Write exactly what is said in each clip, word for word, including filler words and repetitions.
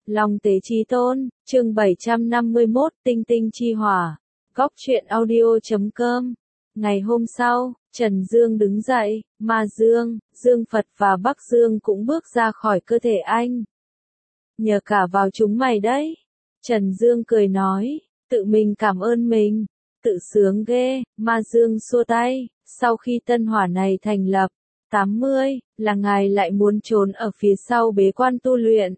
Long tế chí tôn, chương bảy trăm năm mươi mốt, tinh tinh chi hỏa. Góc truyện audio chấm com. Ngày hôm sau, Trần Dương đứng dậy, Ma Dương, Dương Phật và Bắc Dương cũng bước ra khỏi cơ thể anh. Nhờ cả vào chúng mày đấy. Trần Dương cười nói, tự mình cảm ơn mình, tự sướng ghê. Ma Dương xua tay, sau khi tân hỏa này thành lập, tám mươi, là ngài lại muốn trốn ở phía sau bế quan tu luyện.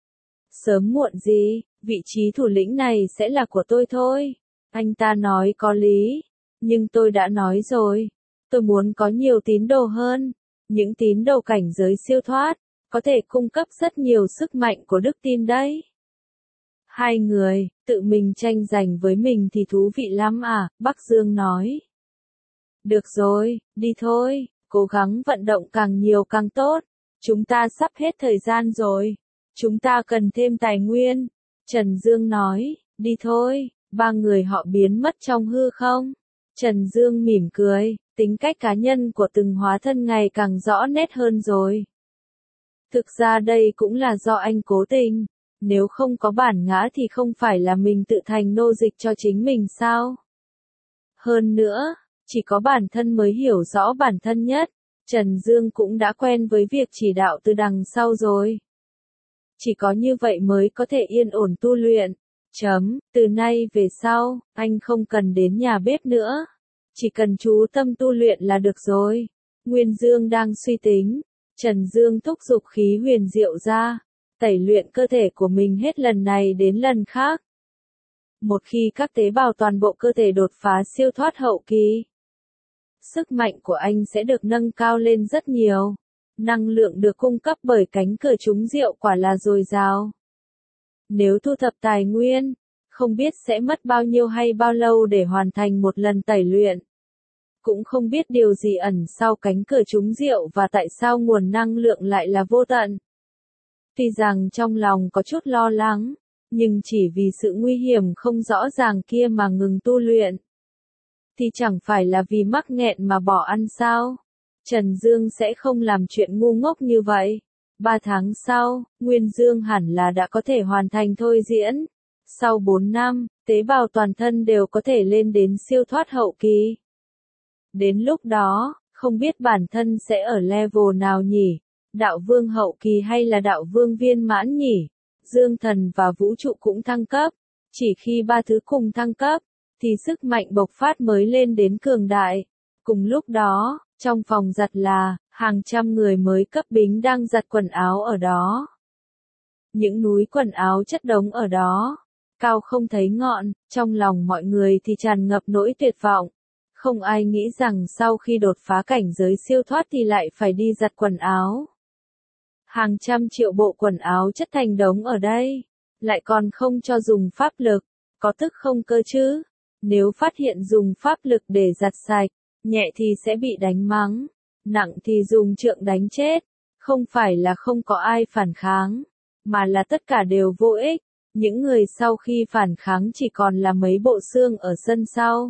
Sớm muộn gì, vị trí thủ lĩnh này sẽ là của tôi thôi. Anh ta nói có lý, nhưng tôi đã nói rồi, tôi muốn có nhiều tín đồ hơn, những tín đồ cảnh giới siêu thoát, có thể cung cấp rất nhiều sức mạnh của đức tin đấy. Hai người, tự mình tranh giành với mình thì thú vị lắm à, Bắc Dương nói. Được rồi, đi thôi, cố gắng vận động càng nhiều càng tốt, chúng ta sắp hết thời gian rồi. Chúng ta cần thêm tài nguyên. Trần Dương nói, đi thôi. Ba người họ biến mất trong hư không. Trần Dương mỉm cười, tính cách cá nhân của từng hóa thân ngày càng rõ nét hơn rồi. Thực ra đây cũng là do anh cố tình. Nếu không có bản ngã thì không phải là mình tự thành nô dịch cho chính mình sao? Hơn nữa, chỉ có bản thân mới hiểu rõ bản thân nhất. Trần Dương cũng đã quen với việc chỉ đạo từ đằng sau rồi. Chỉ có như vậy mới có thể yên ổn tu luyện. Chấm, từ nay về sau, anh không cần đến nhà bếp nữa. Chỉ cần chú tâm tu luyện là được rồi. Nguyên Dương đang suy tính. Trần Dương thúc giục khí huyền diệu ra. Tẩy luyện cơ thể của mình hết lần này đến lần khác. Một khi các tế bào toàn bộ cơ thể đột phá siêu thoát hậu kỳ, sức mạnh của anh sẽ được nâng cao lên rất nhiều. Năng lượng được cung cấp bởi cánh cửa trúng rượu quả là dồi dào. Nếu thu thập tài nguyên, không biết sẽ mất bao nhiêu hay bao lâu để hoàn thành một lần tẩy luyện. Cũng không biết điều gì ẩn sau cánh cửa trúng rượu và tại sao nguồn năng lượng lại là vô tận. Tuy rằng trong lòng có chút lo lắng, nhưng chỉ vì sự nguy hiểm không rõ ràng kia mà ngừng tu luyện. Thì chẳng phải là vì mắc nghẹn mà bỏ ăn sao? Trần Dương sẽ không làm chuyện ngu ngốc như vậy. Ba tháng sau, Nguyên Dương hẳn là đã có thể hoàn thành thôi diễn. Sau bốn năm, tế bào toàn thân đều có thể lên đến siêu thoát hậu kỳ. Đến lúc đó, không biết bản thân sẽ ở level nào nhỉ? Đạo vương hậu kỳ hay là đạo vương viên mãn nhỉ? Dương thần và vũ trụ cũng thăng cấp. Chỉ khi ba thứ cùng thăng cấp, thì sức mạnh bộc phát mới lên đến cường đại. Cùng lúc đó, trong phòng giặt là, hàng trăm người mới cấp bính đang giặt quần áo ở đó. Những núi quần áo chất đống ở đó, cao không thấy ngọn, trong lòng mọi người thì tràn ngập nỗi tuyệt vọng. Không ai nghĩ rằng sau khi đột phá cảnh giới siêu thoát thì lại phải đi giặt quần áo. Hàng trăm triệu bộ quần áo chất thành đống ở đây, lại còn không cho dùng pháp lực, có tức không cơ chứ? Nếu phát hiện dùng pháp lực để giặt sạch, nhẹ thì sẽ bị đánh mắng, nặng thì dùng trượng đánh chết. Không phải là không có ai phản kháng, mà là tất cả đều vô ích. Những người sau khi phản kháng chỉ còn là mấy bộ xương ở sân sau.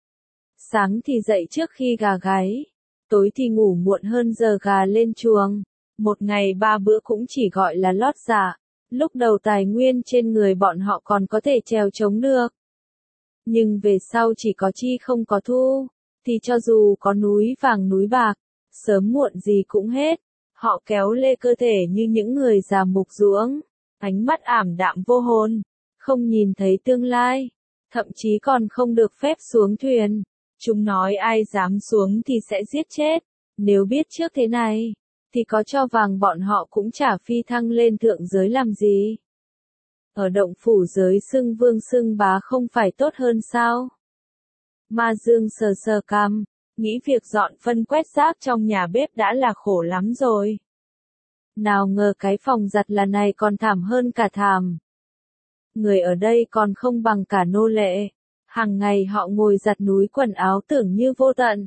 Sáng thì dậy trước khi gà gáy, tối thì ngủ muộn hơn giờ gà lên chuồng. Một ngày ba bữa cũng chỉ gọi là lót dạ. Lúc đầu tài nguyên trên người bọn họ còn có thể trèo chống được. Nhưng về sau chỉ có chi không có thu, thì cho dù có núi vàng núi bạc, sớm muộn gì cũng hết. Họ kéo lê cơ thể như những người già mục ruỗng, ánh mắt ảm đạm vô hồn, không nhìn thấy tương lai, thậm chí còn không được phép xuống thuyền. Chúng nói ai dám xuống thì sẽ giết chết. Nếu biết trước thế này, thì có cho vàng bọn họ cũng chả phi thăng lên thượng giới làm gì. Ở động phủ giới xưng vương xưng bá không phải tốt hơn sao? Ma Dương sờ sờ cằm, nghĩ việc dọn phân quét rác trong nhà bếp đã là khổ lắm rồi. Nào ngờ cái phòng giặt là này còn thảm hơn cả thảm. Người ở đây còn không bằng cả nô lệ. Hàng ngày họ ngồi giặt núi quần áo tưởng như vô tận.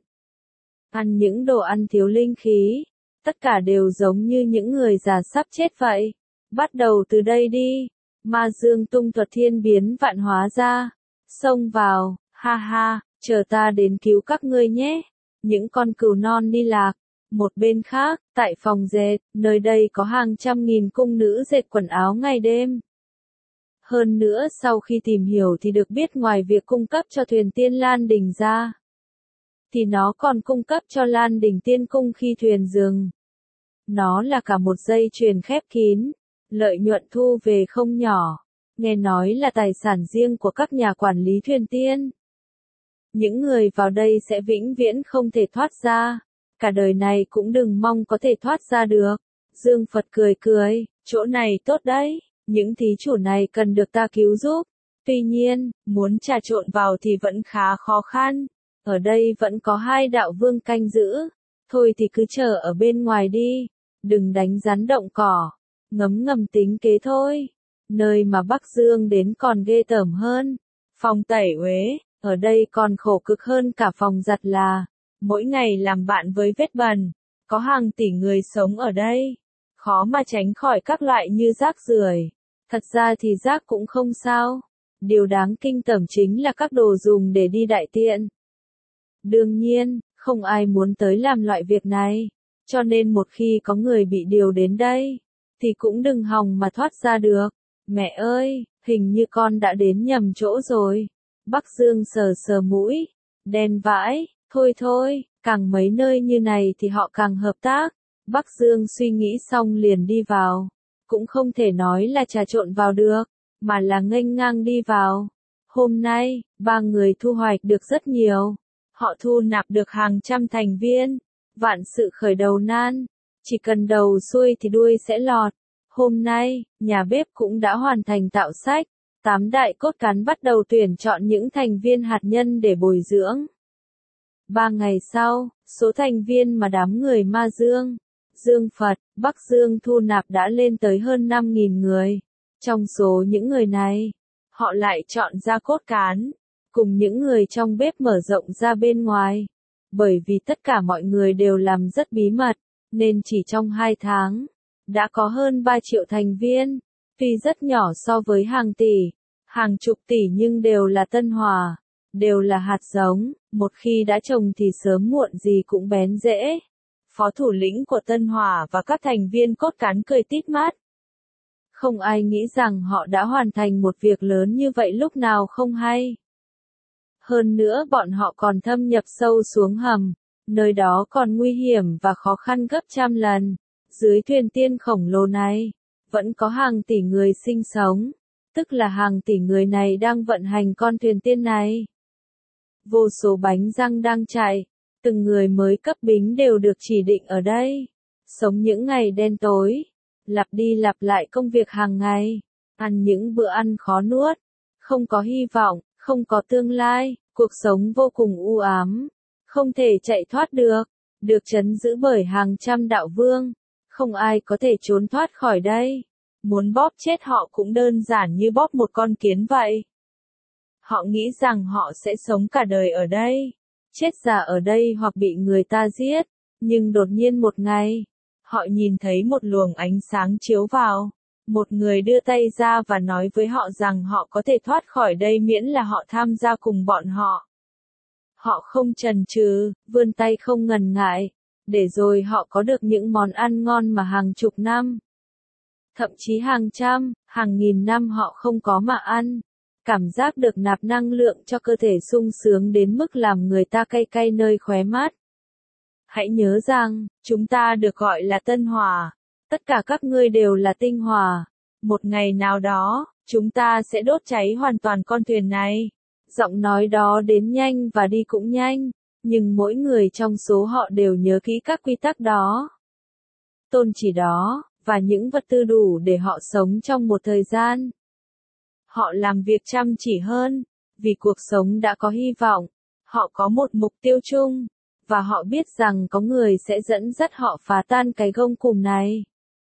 Ăn những đồ ăn thiếu linh khí. Tất cả đều giống như những người già sắp chết vậy. Bắt đầu từ đây đi. Ma Dương tung thuật thiên biến vạn hóa ra. Xông vào, ha ha, chờ ta đến cứu các ngươi nhé. Những con cừu non đi lạc. Một bên khác, tại phòng dệt, nơi đây có hàng trăm nghìn cung nữ dệt quần áo ngày đêm. Hơn nữa sau khi tìm hiểu thì được biết ngoài việc cung cấp cho thuyền tiên Lan Đình ra, thì nó còn cung cấp cho Lan Đình Tiên Cung khi thuyền dừng. Nó là cả một dây chuyền khép kín, lợi nhuận thu về không nhỏ, nghe nói là tài sản riêng của các nhà quản lý thuyền tiên. Những người vào đây sẽ vĩnh viễn không thể thoát ra, cả đời này cũng đừng mong có thể thoát ra được. Dương Phật cười cười, chỗ này tốt đấy, những thí chủ này cần được ta cứu giúp. Tuy nhiên, muốn trà trộn vào thì vẫn khá khó khăn. Ở đây vẫn có hai đạo vương canh giữ. Thôi thì cứ chờ ở bên ngoài đi, đừng đánh rắn động cỏ, ngấm ngầm tính kế thôi. Nơi mà Bắc Dương đến còn ghê tởm hơn. Phòng tẩy uế, ở đây còn khổ cực hơn cả phòng giặt là. Mỗi ngày làm bạn với vết bẩn, có hàng tỷ người sống ở đây. Khó mà tránh khỏi các loại như rác rưởi. Thật ra thì rác cũng không sao. Điều đáng kinh tởm chính là các đồ dùng để đi đại tiện. Đương nhiên, không ai muốn tới làm loại việc này. Cho nên một khi có người bị điều đến đây, thì cũng đừng hòng mà thoát ra được. Mẹ ơi, hình như con đã đến nhầm chỗ rồi. Bắc Dương sờ sờ mũi. Đen vãi, thôi thôi, càng mấy nơi như này thì họ càng hợp tác. Bắc Dương suy nghĩ xong liền đi vào. Cũng không thể nói là trà trộn vào được, mà là nghênh ngang đi vào. Hôm nay, ba người thu hoạch được rất nhiều. Họ thu nạp được hàng trăm thành viên. Vạn sự khởi đầu nan. Chỉ cần đầu xuôi thì đuôi sẽ lọt. Hôm nay, nhà bếp cũng đã hoàn thành tạo sách. Tám đại cốt cán bắt đầu tuyển chọn những thành viên hạt nhân để bồi dưỡng. Ba ngày sau, số thành viên mà đám người Ma Dương, Dương Phật, Bắc Dương thu nạp đã lên tới hơn năm nghìn người. Trong số những người này, họ lại chọn ra cốt cán, cùng những người trong bếp mở rộng ra bên ngoài. Bởi vì tất cả mọi người đều làm rất bí mật, nên chỉ trong hai tháng, đã có hơn ba triệu thành viên. Tuy rất nhỏ so với hàng tỷ, hàng chục tỷ nhưng đều là tân hòa, đều là hạt giống, một khi đã trồng thì sớm muộn gì cũng bén rễ. Phó thủ lĩnh của Tân Hòa và các thành viên cốt cán cười tít mắt. Không ai nghĩ rằng họ đã hoàn thành một việc lớn như vậy lúc nào không hay. Hơn nữa bọn họ còn thâm nhập sâu xuống hầm, nơi đó còn nguy hiểm và khó khăn gấp trăm lần. Dưới thuyền tiên khổng lồ này, vẫn có hàng tỷ người sinh sống, tức là hàng tỷ người này đang vận hành con thuyền tiên này. Vô số bánh răng đang chạy, từng người mới cấp bính đều được chỉ định ở đây. Sống những ngày đen tối, lặp đi lặp lại công việc hàng ngày, ăn những bữa ăn khó nuốt, không có hy vọng, không có tương lai, cuộc sống vô cùng u ám, không thể chạy thoát được, được trấn giữ bởi hàng trăm đạo vương, không ai có thể trốn thoát khỏi đây. Muốn bóp chết họ cũng đơn giản như bóp một con kiến vậy. Họ nghĩ rằng họ sẽ sống cả đời ở đây, chết già ở đây hoặc bị người ta giết, nhưng đột nhiên một ngày, họ nhìn thấy một luồng ánh sáng chiếu vào. Một người đưa tay ra và nói với họ rằng họ có thể thoát khỏi đây miễn là họ tham gia cùng bọn họ. Họ không chần chừ, vươn tay không ngần ngại, để rồi họ có được những món ăn ngon mà hàng chục năm, thậm chí hàng trăm, hàng nghìn năm họ không có mà ăn. Cảm giác được nạp năng lượng cho cơ thể sung sướng đến mức làm người ta cay cay nơi khóe mắt. Hãy nhớ rằng, chúng ta được gọi là Tân Hòa. Tất cả các ngươi đều là tinh hòa. Một ngày nào đó, chúng ta sẽ đốt cháy hoàn toàn con thuyền này. Giọng nói đó đến nhanh và đi cũng nhanh, nhưng mỗi người trong số họ đều nhớ kỹ các quy tắc đó, tôn chỉ đó, và những vật tư đủ để họ sống trong một thời gian. Họ làm việc chăm chỉ hơn, vì cuộc sống đã có hy vọng. Họ có một mục tiêu chung, và họ biết rằng có người sẽ dẫn dắt họ phá tan cái gông cùm này.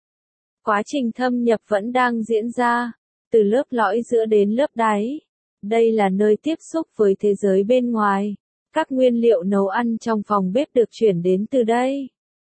Quá trình thâm nhập vẫn đang diễn ra, từ lớp lõi giữa đến lớp đáy. Đây là nơi tiếp xúc với thế giới bên ngoài. Các nguyên liệu nấu ăn trong phòng bếp được chuyển đến từ đây.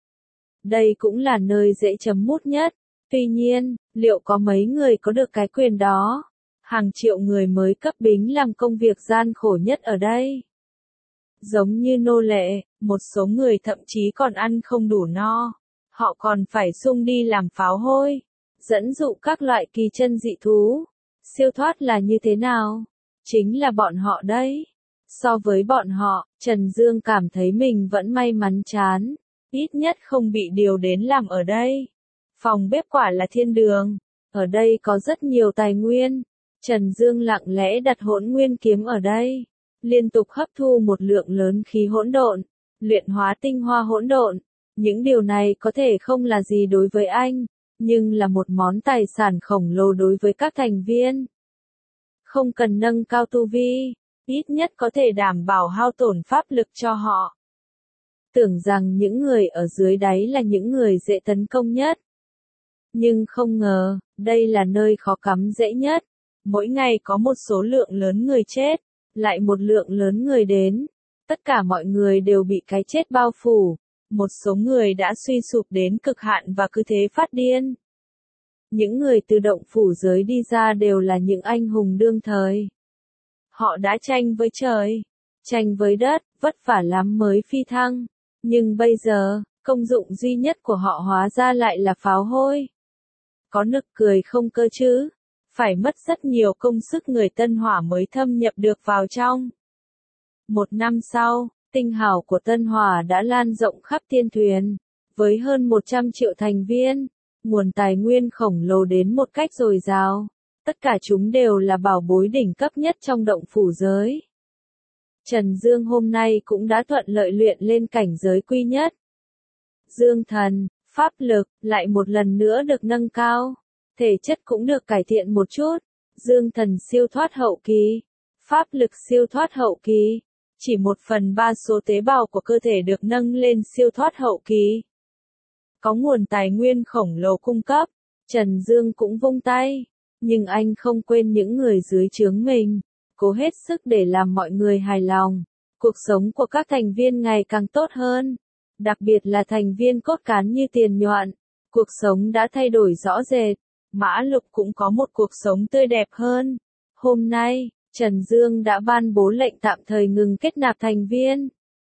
Đây cũng là nơi dễ chấm mút nhất. Tuy nhiên, liệu có mấy người có được cái quyền đó? Hàng triệu người mới cấp bính làm công việc gian khổ nhất ở đây. Giống như nô lệ, một số người thậm chí còn ăn không đủ no. Họ còn phải sung đi làm pháo hôi, dẫn dụ các loại kỳ chân dị thú, Siêu thoát là như thế nào? Chính là bọn họ đấy. So với bọn họ, Trần Dương cảm thấy mình vẫn may mắn chán. Ít nhất không bị điều đến làm ở đây. Phòng bếp quả là thiên đường. Ở đây có rất nhiều tài nguyên. Trần Dương lặng lẽ đặt hỗn nguyên kiếm ở đây. Liên tục hấp thu một lượng lớn khí hỗn độn. Luyện hóa tinh hoa hỗn độn. Những điều này có thể không là gì đối với anh. Nhưng là một món tài sản khổng lồ đối với các thành viên. Không cần nâng cao tu vi. Ít nhất có thể đảm bảo hao tổn pháp lực cho họ. Tưởng rằng những người ở dưới đáy là những người dễ tấn công nhất. Nhưng không ngờ, đây là nơi khó cắm dễ nhất. Mỗi ngày có một số lượng lớn người chết, lại một lượng lớn người đến. Tất cả mọi người đều bị cái chết bao phủ. Một số người đã suy sụp đến cực hạn và cứ thế phát điên. Những người từ động phủ giới đi ra đều là những anh hùng đương thời. Họ đã tranh với trời, tranh với đất, vất vả lắm mới phi thăng. Nhưng bây giờ, công dụng duy nhất của họ hóa ra lại là pháo hôi. Có nực cười không cơ chứ? Phải mất rất nhiều công sức người Tân Hỏa mới thâm nhập được vào trong. Một năm sau, tinh hào của Tân Hỏa đã lan rộng khắp thiên thuyền. Với hơn một trăm triệu thành viên, nguồn tài nguyên khổng lồ đến một cách dồi dào. Tất cả chúng đều là bảo bối đỉnh cấp nhất trong động phủ giới. Trần Dương hôm nay cũng đã thuận lợi luyện lên cảnh giới quy nhất. Dương thần, pháp lực, lại một lần nữa được nâng cao. Thể chất cũng được cải thiện một chút. Dương thần siêu thoát hậu kỳ. Pháp lực siêu thoát hậu kỳ. Chỉ một phần ba số tế bào của cơ thể được nâng lên siêu thoát hậu kỳ. Có nguồn tài nguyên khổng lồ cung cấp. Trần Dương cũng vung tay. Nhưng anh không quên những người dưới trướng mình. Cố hết sức để làm mọi người hài lòng. Cuộc sống của các thành viên ngày càng tốt hơn. Đặc biệt là thành viên cốt cán như Tiền Nhoạn. Cuộc sống đã thay đổi rõ rệt. Mã Lục cũng có một cuộc sống tươi đẹp hơn. Hôm nay, Trần Dương đã ban bố lệnh tạm thời ngừng kết nạp thành viên.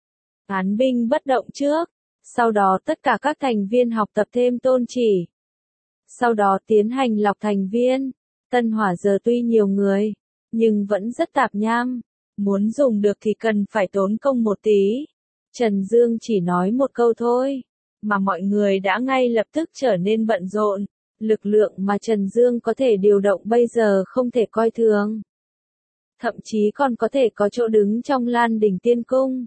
Án binh bất động trước. Sau đó tất cả các thành viên học tập thêm tôn chỉ. Sau đó tiến hành lọc thành viên. Tân Hỏa giờ tuy nhiều người, nhưng vẫn rất tạp nham. Muốn dùng được thì cần phải tốn công một tí. Trần Dương chỉ nói một câu thôi, mà mọi người đã ngay lập tức trở nên bận rộn. Lực lượng mà Trần Dương có thể điều động bây giờ không thể coi thường. Thậm chí còn có thể có chỗ đứng trong Lan Đỉnh Tiên Cung.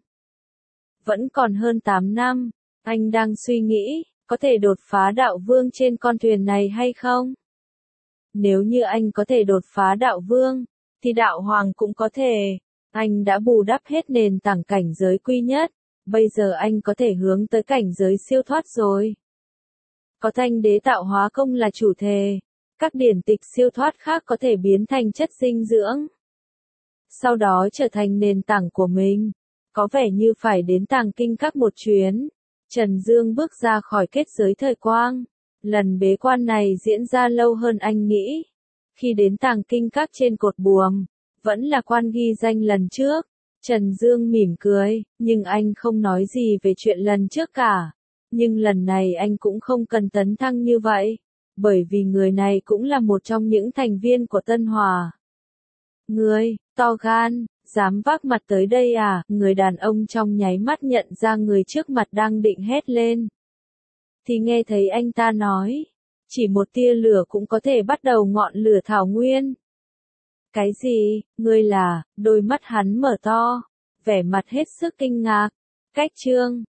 Vẫn còn hơn tám năm, anh đang suy nghĩ, có thể đột phá đạo vương trên con thuyền này hay không? Nếu như anh có thể đột phá đạo vương, thì đạo hoàng cũng có thể. Anh đã bù đắp hết nền tảng cảnh giới quy nhất, bây giờ anh có thể hướng tới cảnh giới siêu thoát rồi. Có thanh đế tạo hóa công là chủ thể, các điển tịch siêu thoát khác có thể biến thành chất dinh dưỡng. Sau đó trở thành nền tảng của mình. Có vẻ như phải đến Tàng Kinh Các một chuyến. Trần Dương bước ra khỏi kết giới thời quang. Lần bế quan này diễn ra lâu hơn anh nghĩ. Khi đến Tàng Kinh Các trên cột buồm, vẫn là quan ghi danh lần trước. Trần Dương mỉm cười, nhưng anh không nói gì về chuyện lần trước cả. Nhưng lần này anh cũng không cần tấn thăng như vậy, bởi vì người này cũng là một trong những thành viên của Tân Hỏa. Ngươi, to gan, dám vác mặt tới đây à? Người đàn ông trong nháy mắt nhận ra người trước mặt đang định hét lên. Thì nghe thấy anh ta nói, chỉ một tia lửa cũng có thể bắt đầu ngọn lửa thảo nguyên. Cái gì, ngươi là, đôi mắt hắn mở to, vẻ mặt hết sức kinh ngạc. Cách chương